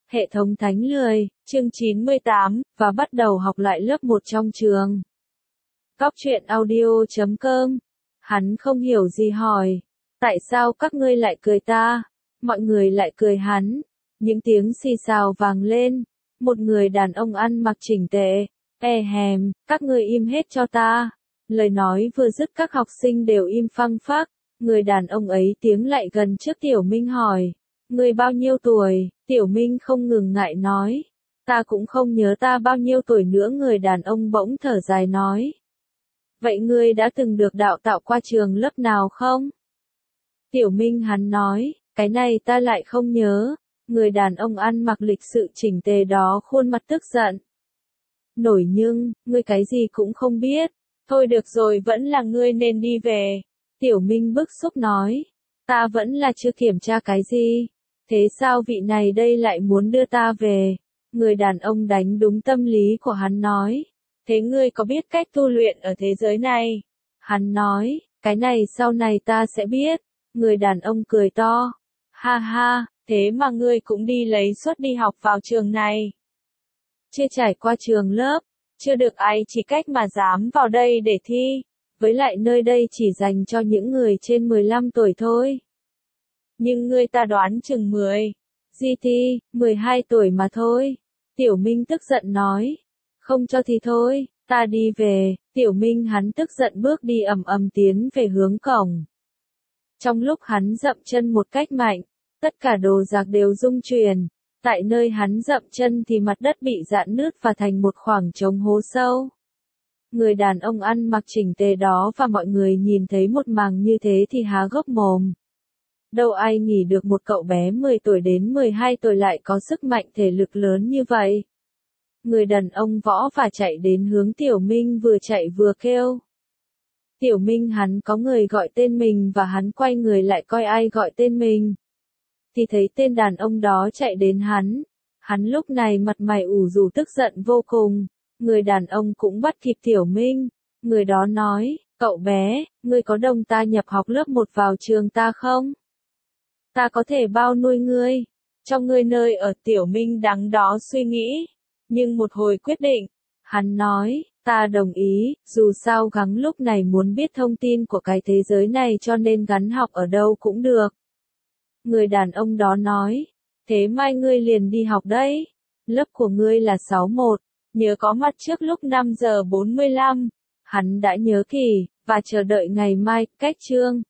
Hệ thống Thánh Lười, chương 98, và bắt đầu học lại lớp 1 trong trường. Góc truyện audio.com. Hắn không hiểu gì hỏi. Tại sao các ngươi lại cười ta? Mọi người lại cười hắn. Những tiếng xì xào vang lên. Một người đàn ông ăn mặc chỉnh tề. Hèm, các ngươi im hết cho ta. Lời nói vừa dứt các học sinh đều im phăng phắc. Người đàn ông ấy tiến lại gần trước Tiểu Minh hỏi. Ngươi bao nhiêu tuổi? Tiểu Minh không ngừng ngại nói. Ta cũng không nhớ ta bao nhiêu tuổi nữa. Người đàn ông bỗng thở dài nói. Vậy ngươi đã từng được đào tạo qua trường lớp nào không? Tiểu Minh hắn nói, cái này ta lại không nhớ. Người đàn ông ăn mặc lịch sự chỉnh tề đó khuôn mặt tức giận. Nổi nhưng, ngươi cái gì cũng không biết. Thôi được rồi, vẫn là ngươi nên đi về. Tiểu Minh bức xúc nói. Ta vẫn là chưa kiểm tra cái gì. Thế sao vị này đây lại muốn đưa ta về? Người đàn ông đánh đúng tâm lý của hắn nói. Thế ngươi có biết cách tu luyện ở thế giới này? Hắn nói, cái này sau này ta sẽ biết. Người đàn ông cười to. Ha ha, thế mà ngươi cũng đi lấy suất đi học vào trường này. Chưa trải qua trường lớp, chưa được ai chỉ cách mà dám vào đây để thi. Với lại nơi đây chỉ dành cho những người trên 15 tuổi thôi. Nhưng ngươi ta đoán chừng 12 tuổi mà thôi. Tiểu Minh tức giận nói. Không cho thì thôi, ta đi về. Tiểu Minh hắn tức giận bước đi ầm ầm tiến về hướng cổng. Trong lúc hắn dậm chân một cách mạnh, tất cả đồ đạc đều rung chuyển. Tại nơi hắn dậm chân thì mặt đất bị rạn nứt và thành một khoảng trống hố sâu. Người đàn ông ăn mặc chỉnh tề đó và mọi người nhìn thấy một màn như thế thì há hốc mồm. Đâu ai nghĩ được một cậu bé 10 tuổi đến 12 tuổi lại có sức mạnh thể lực lớn như vậy. Người đàn ông võ và chạy đến hướng Tiểu Minh vừa chạy vừa kêu. Tiểu Minh hắn có người gọi tên mình và hắn quay người lại coi ai gọi tên mình. Thì thấy tên đàn ông đó chạy đến hắn. Hắn lúc này mặt mày ủ rũ tức giận vô cùng. Người đàn ông cũng bắt kịp Tiểu Minh. Người đó nói, cậu bé, ngươi có đồng ta nhập học lớp 1 vào trường ta không? Ta có thể bao nuôi ngươi. Cho ngươi nơi ở. Tiểu Minh đắn đo suy nghĩ. Nhưng một hồi quyết định. Hắn nói, ta đồng ý, dù sao gắng lúc này muốn biết thông tin của cái thế giới này cho nên gắn học ở đâu cũng được. Người đàn ông đó nói, thế mai ngươi liền đi học đấy. Lớp của ngươi là 61, nhớ có mặt trước lúc 5:45. Hắn đã nhớ kỹ, và chờ đợi ngày mai, cách chương.